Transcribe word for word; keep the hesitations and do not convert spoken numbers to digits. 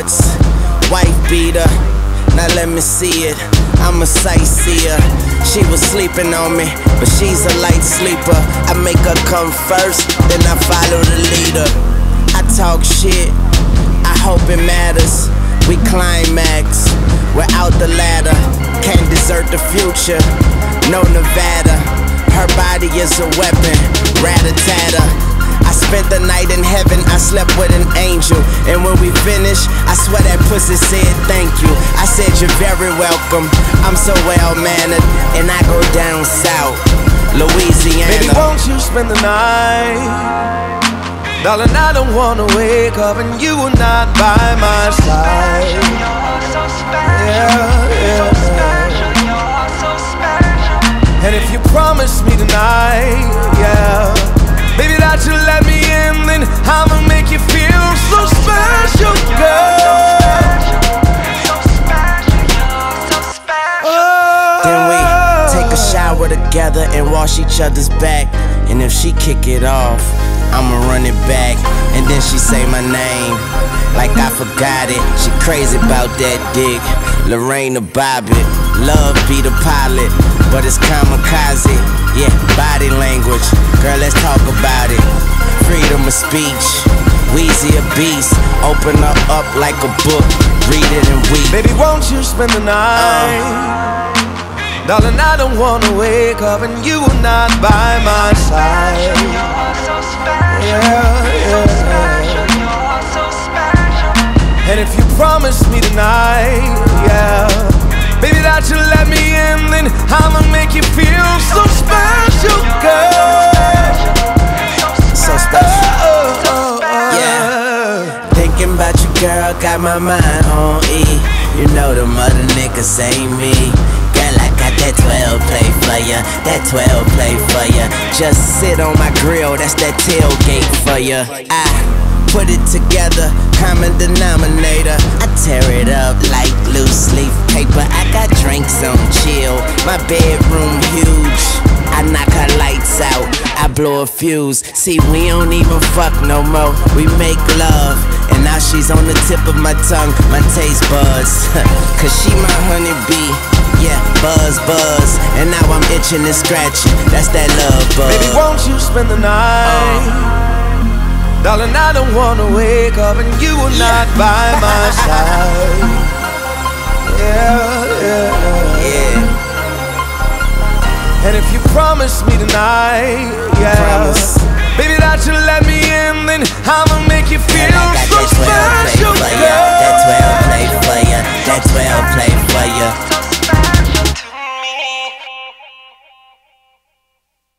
hearts, wife beater. Now let me see it, I'm a sightseer. She was sleeping on me, but she's a light sleeper. I make her come first, then I follow the leader. I talk shit, I hope it matters. We climax, we're out the ladder. Can't desert the future, no Nevada. Her body is a weapon, rat-a-tat-a. I spent the night in heaven, I slept with an angel. And when we finished, I swear that pussy said thank you. I said you're very welcome, I'm so well-mannered. And I go down south, Louisiana. Baby, won't you spend the night? Darling, I don't wanna wake up and you are not by my side. Yeah, yeah. And if you promise me tonight, yeah, baby, that you let me in, then I'ma make you feel so special, girl. Then we take a shower together and wash each other's back. And if she kick it off, I'ma run it back. And then she say my name like I forgot it. She crazy about that dick, Lorraine the Bobbitt. Love be the pilot, but it's kamikaze. Yeah, body language, girl, let's talk about it. Freedom of speech, Weezy a beast. Open her up like a book, read it and weep. Baby, won't you spend the night? uh. Darling, I don't wanna wake up and you are not by my side. Yeah, yeah. And if you promise me tonight, yeah, baby, that you let me in, then I'ma make you feel so special, girl. So special. Oh, oh, oh, yeah. Thinking about you, girl, got my mind on E. You know them other niggas ain't me. Girl, I got that twelve play for ya, that twelve play for ya. Just sit on my grill, that's that tailgate for ya. I put it together, common denominator. I tear it up like loose leaf paper. I got drinks on chill, my bedroom huge. I knock her lights out, I blow a fuse. See, we don't even fuck no more, we make love. And now she's on the tip of my tongue, my taste buds. Cause she my honeybee, yeah, buzz, buzz. And now I'm itching and scratching, that's that love buzz. Baby, won't you spend the night? uh. Darling, I don't wanna wake up and you are not by my side. Yeah, yeah, yeah. And if you promise me tonight, yeah, promise.